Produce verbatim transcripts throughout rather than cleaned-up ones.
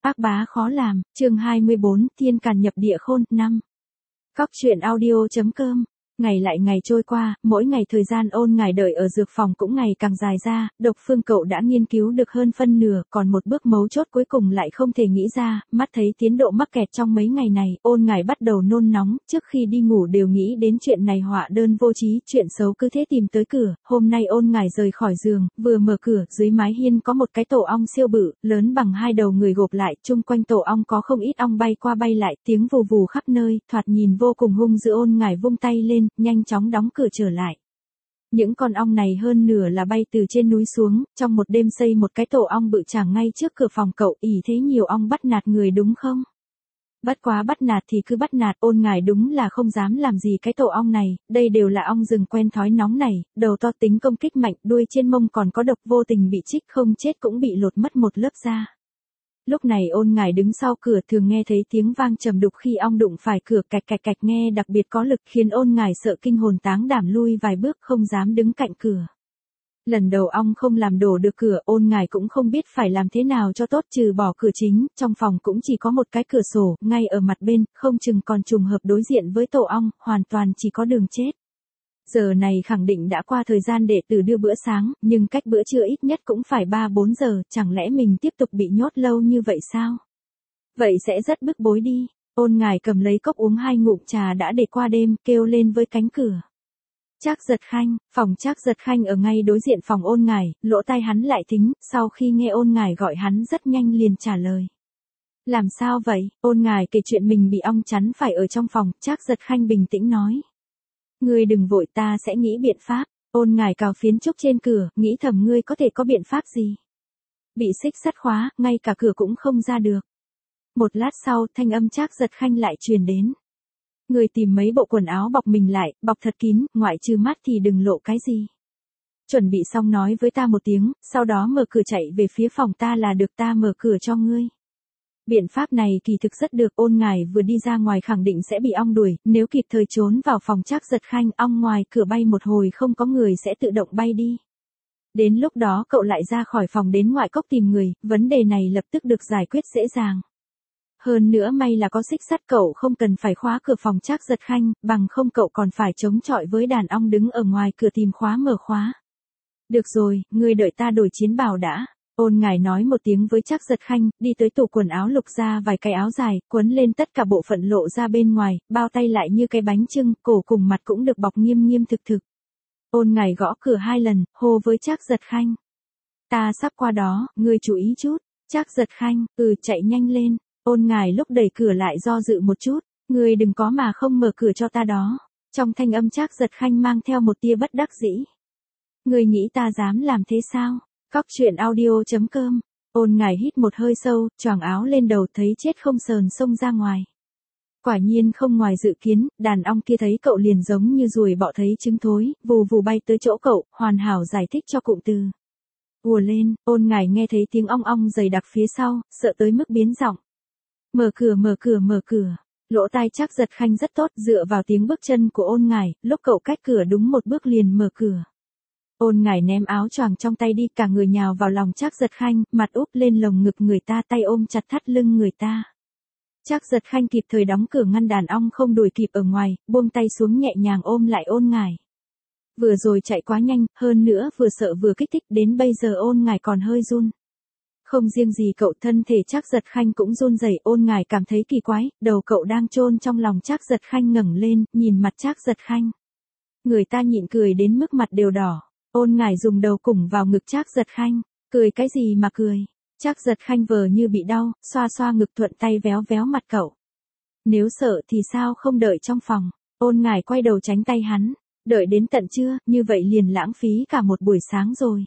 Ác bá khó làm, chương hai mươi bốn, thiên càn nhập địa khôn, năm. Cóc truyện audio.com. Ngày lại ngày trôi qua, mỗi ngày thời gian Ôn Ngải đợi ở dược phòng cũng ngày càng dài ra, độc phương cậu đã nghiên cứu được hơn phân nửa, còn một bước mấu chốt cuối cùng lại không thể nghĩ ra, mắt thấy tiến độ mắc kẹt trong mấy ngày này, Ôn Ngải bắt đầu nôn nóng, trước khi đi ngủ đều nghĩ đến chuyện này họa đơn vô chí, chuyện xấu cứ thế tìm tới cửa, hôm nay Ôn Ngải rời khỏi giường, vừa mở cửa, dưới mái hiên có một cái tổ ong siêu bự, lớn bằng hai đầu người gộp lại, chung quanh tổ ong có không ít ong bay qua bay lại, tiếng vù vù khắp nơi, thoạt nhìn vô cùng hung dữ. Ôn Ngải vung tay lên, nhanh chóng đóng cửa trở lại. Những con ong này hơn nửa là bay từ trên núi xuống, trong một đêm xây một cái tổ ong bự chảng ngay trước cửa phòng cậu, ỷ thế nhiều ong bắt nạt người đúng không? Bất quá bắt nạt thì cứ bắt nạt, Ôn Ngải đúng là không dám làm gì cái tổ ong này, đây đều là ong rừng quen thói nóng này, đầu to tính công kích mạnh, đuôi trên mông còn có độc, vô tình bị chích không chết cũng bị lột mất một lớp da. Lúc này Ôn Ngải đứng sau cửa, thường nghe thấy tiếng vang trầm đục khi ong đụng phải cửa, cạch cạch cạch nghe đặc biệt có lực, khiến Ôn Ngải sợ kinh hồn táng đảm lui vài bước, không dám đứng cạnh cửa. Lần đầu ong không làm đổ được cửa, Ôn Ngải cũng không biết phải làm thế nào cho tốt, trừ bỏ cửa chính, trong phòng cũng chỉ có một cái cửa sổ, ngay ở mặt bên, không chừng còn trùng hợp đối diện với tổ ong, hoàn toàn chỉ có đường chết. Giờ này khẳng định đã qua thời gian đệ tử đưa bữa sáng, nhưng cách bữa trưa ít nhất cũng phải ba bốn giờ, chẳng lẽ mình tiếp tục bị nhốt lâu như vậy sao? Vậy sẽ rất bức bối đi. Ôn Ngải cầm lấy cốc uống hai ngụm trà đã để qua đêm, kêu lên với cánh cửa. Trác Giật Khanh, phòng Trác Giật Khanh ở ngay đối diện phòng Ôn Ngải, lỗ tai hắn lại thính, sau khi nghe Ôn Ngải gọi hắn rất nhanh liền trả lời. Làm sao vậy? Ôn Ngải kể chuyện mình bị ong chắn phải ở trong phòng, Trác Giật Khanh bình tĩnh nói. Ngươi đừng vội, ta sẽ nghĩ biện pháp. Ôn Ngải cào phiến trúc trên cửa, nghĩ thầm ngươi có thể có biện pháp gì? Bị xích sắt khóa, ngay cả cửa cũng không ra được. Một lát sau, thanh âm Trác Giật Khanh lại truyền đến. Ngươi tìm mấy bộ quần áo bọc mình lại, bọc thật kín, ngoại trừ mắt thì đừng lộ cái gì. Chuẩn bị xong nói với ta một tiếng, sau đó mở cửa chạy về phía phòng ta là được, ta mở cửa cho ngươi. Biện pháp này kỳ thực rất được. Ôn Ngải vừa đi ra ngoài khẳng định sẽ bị ong đuổi, nếu kịp thời trốn vào phòng Trác Giật Khanh, ong ngoài cửa bay một hồi không có người sẽ tự động bay đi. Đến lúc đó cậu lại ra khỏi phòng đến ngoại cốc tìm người, vấn đề này lập tức được giải quyết dễ dàng. Hơn nữa may là có xích sắt, cậu không cần phải khóa cửa phòng Trác Giật Khanh, bằng không cậu còn phải chống chọi với đàn ong đứng ở ngoài cửa tìm khóa mở khóa. Được rồi, ngươi đợi ta đổi chiến bào đã. Ôn Ngải nói một tiếng với Trác Giật Khanh, đi tới tủ quần áo lục ra vài cái áo dài, quấn lên tất cả bộ phận lộ ra bên ngoài, bao tay lại như cái bánh chưng, cổ cùng mặt cũng được bọc nghiêm nghiêm thực thực. Ôn Ngải gõ cửa hai lần, hô với Trác Giật Khanh. Ta sắp qua đó, ngươi chú ý chút. Trác Giật Khanh, ừ, chạy nhanh lên. Ôn Ngải lúc đẩy cửa lại do dự một chút, ngươi đừng có mà không mở cửa cho ta đó. Trong thanh âm Trác Giật Khanh mang theo một tia bất đắc dĩ. Ngươi nghĩ ta dám làm thế sao? Cóc truyện audio.com. Ôn Ngải hít một hơi sâu, choàng áo lên đầu, thấy chết không sờn xông ra ngoài. Quả nhiên không ngoài dự kiến, đàn ong kia thấy cậu liền giống như ruồi bọ thấy trứng thối, vù vù bay tới chỗ cậu, hoàn hảo giải thích cho cụm từ. Ùa lên, Ôn Ngải nghe thấy tiếng ong ong dày đặc phía sau, sợ tới mức biến giọng. Mở cửa mở cửa mở cửa. Lỗ tai Trác Giật Khanh rất tốt, dựa vào tiếng bước chân của Ôn Ngải, lúc cậu cách cửa đúng một bước liền mở cửa. Ôn Ngải ném áo choàng trong tay đi, cả người nhào vào lòng Trác Giật Khanh, mặt úp lên lồng ngực người ta, tay ôm chặt thắt lưng người ta. Trác Giật Khanh kịp thời đóng cửa ngăn đàn ong không đuổi kịp ở ngoài, buông tay xuống nhẹ nhàng ôm lại Ôn Ngải. Vừa rồi chạy quá nhanh, hơn nữa vừa sợ vừa kích thích, đến bây giờ Ôn Ngải còn hơi run. Không riêng gì cậu, thân thể Trác Giật Khanh cũng run rẩy. Ôn Ngải cảm thấy kỳ quái, đầu cậu đang chôn trong lòng Trác Giật Khanh ngẩng lên, nhìn mặt Trác Giật Khanh. Người ta nhịn cười đến mức mặt đều đỏ. Ôn Ngải dùng đầu củng vào ngực Trác Giật Khanh, cười cái gì mà cười? Trác Giật Khanh vờ như bị đau, xoa xoa ngực, thuận tay véo véo mặt cậu. Nếu sợ thì sao không đợi trong phòng? Ôn Ngải quay đầu tránh tay hắn, đợi đến tận trưa, như vậy liền lãng phí cả một buổi sáng rồi.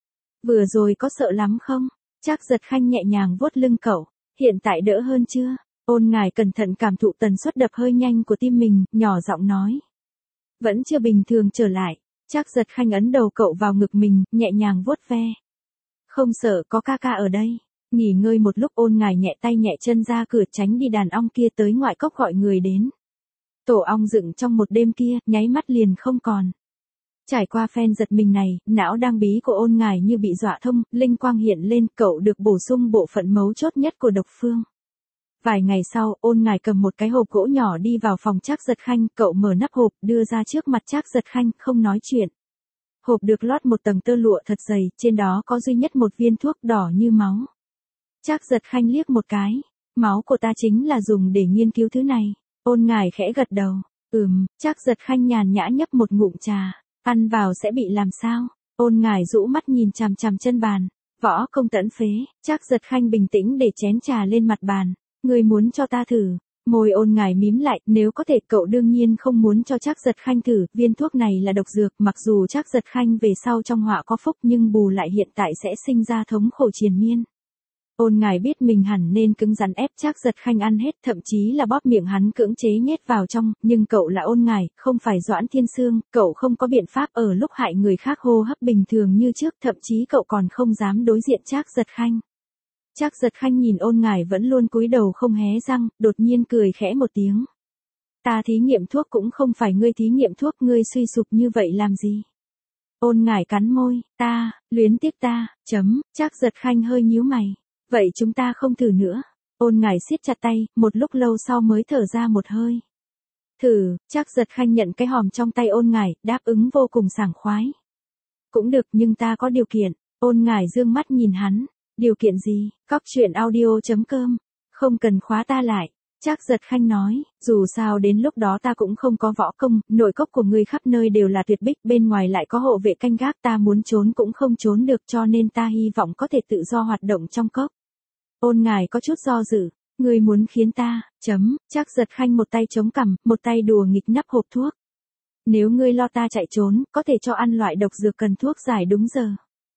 Vừa rồi có sợ lắm không? Trác Giật Khanh nhẹ nhàng vuốt lưng cậu, hiện tại đỡ hơn chưa? Ôn Ngải cẩn thận cảm thụ tần suất đập hơi nhanh của tim mình, nhỏ giọng nói. Vẫn chưa bình thường trở lại. Trác Giật Khanh ấn đầu cậu vào ngực mình, nhẹ nhàng vuốt ve. Không sợ, có ca ca ở đây. Nghỉ ngơi một lúc, Ôn Ngải nhẹ tay nhẹ chân ra cửa tránh đi đàn ong kia tới ngoại cốc gọi người đến. Tổ ong dựng trong một đêm kia, nháy mắt liền không còn. Trải qua phen giật mình này, não đang bí của Ôn Ngải như bị dọa thông, linh quang hiện lên, cậu được bổ sung bộ phận mấu chốt nhất của độc phương. Vài ngày sau, Ôn Ngải cầm một cái hộp gỗ nhỏ đi vào phòng Trác Giật Khanh, cậu mở nắp hộp, đưa ra trước mặt Trác Giật Khanh, không nói chuyện. Hộp được lót một tầng tơ lụa thật dày, trên đó có duy nhất một viên thuốc đỏ như máu. Trác Giật Khanh liếc một cái, máu của ta chính là dùng để nghiên cứu thứ này. Ôn Ngải khẽ gật đầu, ừm, Trác Giật Khanh nhàn nhã nhấp một ngụm trà, ăn vào sẽ bị làm sao? Ôn Ngải rũ mắt nhìn chằm chằm chân bàn, võ công tẫn phế. Trác Giật Khanh bình tĩnh để chén trà lên mặt bàn, ngươi muốn cho ta thử? Môi Ôn Ngải mím lại, nếu có thể cậu đương nhiên không muốn cho Trác Giật Khanh thử, viên thuốc này là độc dược, mặc dù Trác Giật Khanh về sau trong họa có phúc nhưng bù lại hiện tại sẽ sinh ra thống khổ triền miên. Ôn Ngải biết mình hẳn nên cứng rắn ép Trác Giật Khanh ăn hết, thậm chí là bóp miệng hắn cưỡng chế nhét vào trong, nhưng cậu là Ôn Ngải, không phải Doãn Thiên Sương, cậu không có biện pháp ở lúc hại người khác hô hấp bình thường như trước, thậm chí cậu còn không dám đối diện Trác Giật Khanh. Trác Giật Khanh nhìn Ôn Ngải vẫn luôn cúi đầu không hé răng, đột nhiên cười khẽ một tiếng. Ta thí nghiệm thuốc cũng không phải ngươi thí nghiệm thuốc, ngươi suy sụp như vậy làm gì? Ôn Ngải cắn môi, ta, luyến tiếc ta, chấm, Trác Giật Khanh hơi nhíu mày. Vậy chúng ta không thử nữa. Ôn Ngải siết chặt tay, một lúc lâu sau mới thở ra một hơi. Thử, Trác Giật Khanh nhận cái hòm trong tay Ôn Ngải, đáp ứng vô cùng sảng khoái. Cũng được, nhưng ta có điều kiện. Ôn Ngải dương mắt nhìn hắn. Điều kiện gì? Cóc truyện audio chấm com. Không cần khóa ta lại. Trác Giật Khanh nói, dù sao đến lúc đó ta cũng không có võ công, nội cốc của ngươi khắp nơi đều là tuyệt bích, bên ngoài lại có hộ vệ canh gác, ta muốn trốn cũng không trốn được, cho nên ta hy vọng có thể tự do hoạt động trong cốc. Ôn Ngải có chút do dự, ngươi muốn khiến ta, chấm, Trác Giật Khanh một tay chống cằm, một tay đùa nghịch nắp hộp thuốc. Nếu ngươi lo ta chạy trốn, có thể cho ăn loại độc dược cần thuốc giải đúng giờ.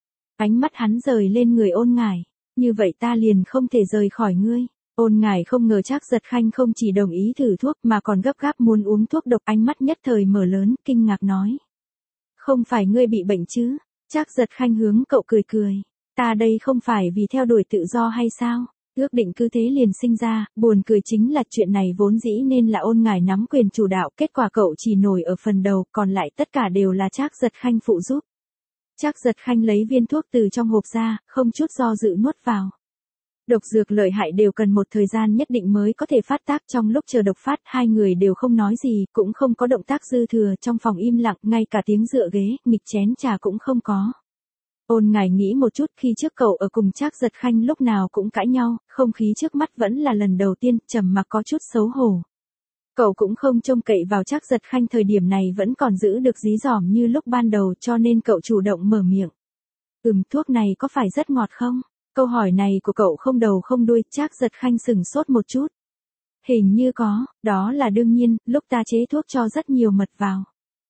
Ánh mắt hắn rời lên người Ôn Ngải, như vậy ta liền không thể rời khỏi ngươi. Ôn Ngải không ngờ Trác Giật Khanh không chỉ đồng ý thử thuốc mà còn gấp gáp muốn uống thuốc độc, ánh mắt nhất thời mở lớn, kinh ngạc nói. Không phải ngươi bị bệnh chứ? Trác Giật Khanh hướng cậu cười cười. Ta đây không phải vì theo đuổi tự do hay sao? Ước định cứ thế liền sinh ra, buồn cười chính là chuyện này vốn dĩ nên là Ôn Ngải nắm quyền chủ đạo, kết quả cậu chỉ nổi ở phần đầu, còn lại tất cả đều là Trác Giật Khanh phụ giúp. Trác Giật Khanh lấy viên thuốc từ trong hộp ra, không chút do dự nuốt vào. Độc dược lợi hại đều cần một thời gian nhất định mới có thể phát tác, trong lúc chờ độc phát hai người đều không nói gì, cũng không có động tác dư thừa, trong phòng im lặng, ngay cả tiếng dựa ghế, nghịch chén trà cũng không có. Ôn Ngải nghĩ một chút, khi trước cậu ở cùng Trác Giật Khanh lúc nào cũng cãi nhau, không khí trước mắt vẫn là lần đầu tiên, trầm mặc có chút xấu hổ. Cậu cũng không trông cậy vào Trác Giật Khanh thời điểm này vẫn còn giữ được dí dỏm như lúc ban đầu, cho nên cậu chủ động mở miệng. Ừm, thuốc này có phải rất ngọt không? Câu hỏi này của cậu không đầu không đuôi, Trác Giật Khanh sừng sốt một chút. Hình như có, đó là đương nhiên, lúc ta chế thuốc cho rất nhiều mật vào.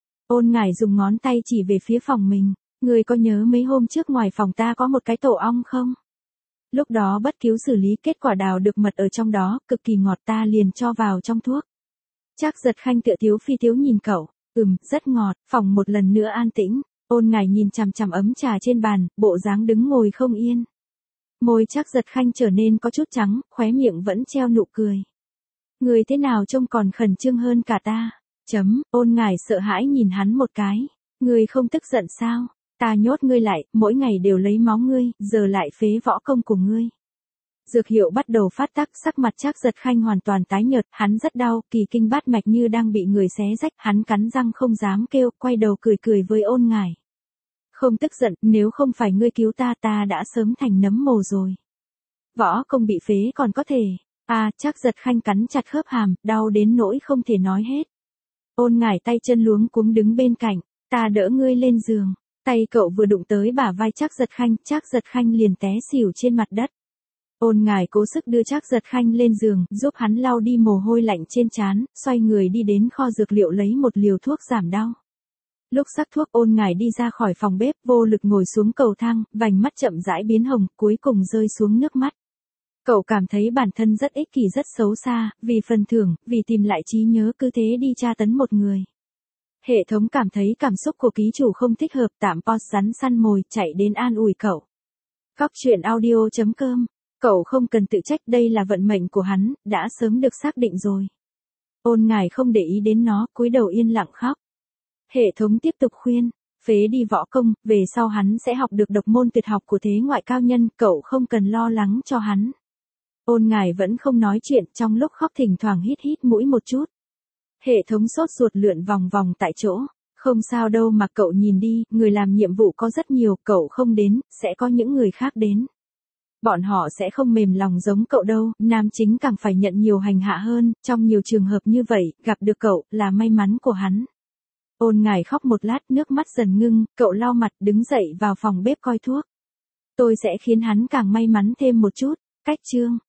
Ôn Ngải dùng ngón tay chỉ về phía phòng mình, ngươi có nhớ mấy hôm trước ngoài phòng ta có một cái tổ ong không? Lúc đó bất cứu xử lý, kết quả đào được mật ở trong đó, cực kỳ ngọt, ta liền cho vào trong thuốc. Trác Giật Khanh tựa thiếu phi thiếu nhìn cậu, ừm, rất ngọt, phòng một lần nữa an tĩnh, Ôn Ngải nhìn chằm chằm ấm trà trên bàn, bộ dáng đứng ngồi không yên. Môi Trác Giật Khanh trở nên có chút trắng, khóe miệng vẫn treo nụ cười. Người thế nào trông còn khẩn trương hơn cả ta? Chấm, Ôn Ngải sợ hãi nhìn hắn một cái. Ngươi không tức giận sao? Ta nhốt ngươi lại, mỗi ngày đều lấy máu ngươi, giờ lại phế võ công của ngươi. Dược hiệu bắt đầu phát tác, sắc mặt Trác Giật Khanh hoàn toàn tái nhợt, hắn rất đau, kỳ kinh bát mạch như đang bị người xé rách, hắn cắn răng không dám kêu, quay đầu cười cười với Ôn Ngải. Không tức giận, nếu không phải ngươi cứu ta, ta đã sớm thành nấm mồ rồi. Võ công bị phế còn có thể. À, Trác Giật Khanh cắn chặt khớp hàm, đau đến nỗi không thể nói hết. Ôn Ngải tay chân luống cuống đứng bên cạnh, ta đỡ ngươi lên giường. Tay cậu vừa đụng tới bả vai Trác Giật Khanh, Trác Giật Khanh liền té xỉu trên mặt đất. Ôn Ngải cố sức đưa Trác Giật Khanh lên giường, giúp hắn lau đi mồ hôi lạnh trên trán, xoay người đi đến kho dược liệu lấy một liều thuốc giảm đau. Lúc sắc thuốc, Ôn Ngải đi ra khỏi phòng bếp, vô lực ngồi xuống cầu thang, vành mắt chậm rãi biến hồng, cuối cùng rơi xuống nước mắt. Cậu cảm thấy bản thân rất ích kỷ, rất xấu xa, vì phần thưởng, vì tìm lại trí nhớ, cứ thế đi tra tấn một người. Hệ thống cảm thấy cảm xúc của ký chủ không thích hợp, tạm pause rắn săn mồi, chạy đến an ủi cậu. Cóc truyện audio chấm com. Cậu không cần tự trách, đây là vận mệnh của hắn, đã sớm được xác định rồi. Ôn Ngải không để ý đến nó, cúi đầu yên lặng khóc. Hệ thống tiếp tục khuyên, Phế đi võ công, về sau hắn sẽ học được độc môn tuyệt học của thế ngoại cao nhân, cậu không cần lo lắng cho hắn. Ôn Ngải vẫn không nói chuyện, trong lúc khóc thỉnh thoảng hít hít mũi một chút. Hệ thống sốt ruột lượn vòng vòng tại chỗ. Không sao đâu mà cậu nhìn đi, người làm nhiệm vụ có rất nhiều, cậu không đến, sẽ có những người khác đến. Bọn họ sẽ không mềm lòng giống cậu đâu, nam chính càng phải nhận nhiều hành hạ hơn, trong nhiều trường hợp như vậy, gặp được cậu, là may mắn của hắn. Ôn Ngải khóc một lát, nước mắt dần ngưng, cậu lau mặt, đứng dậy vào phòng bếp coi thuốc. Tôi sẽ khiến hắn càng may mắn thêm một chút. Cách chương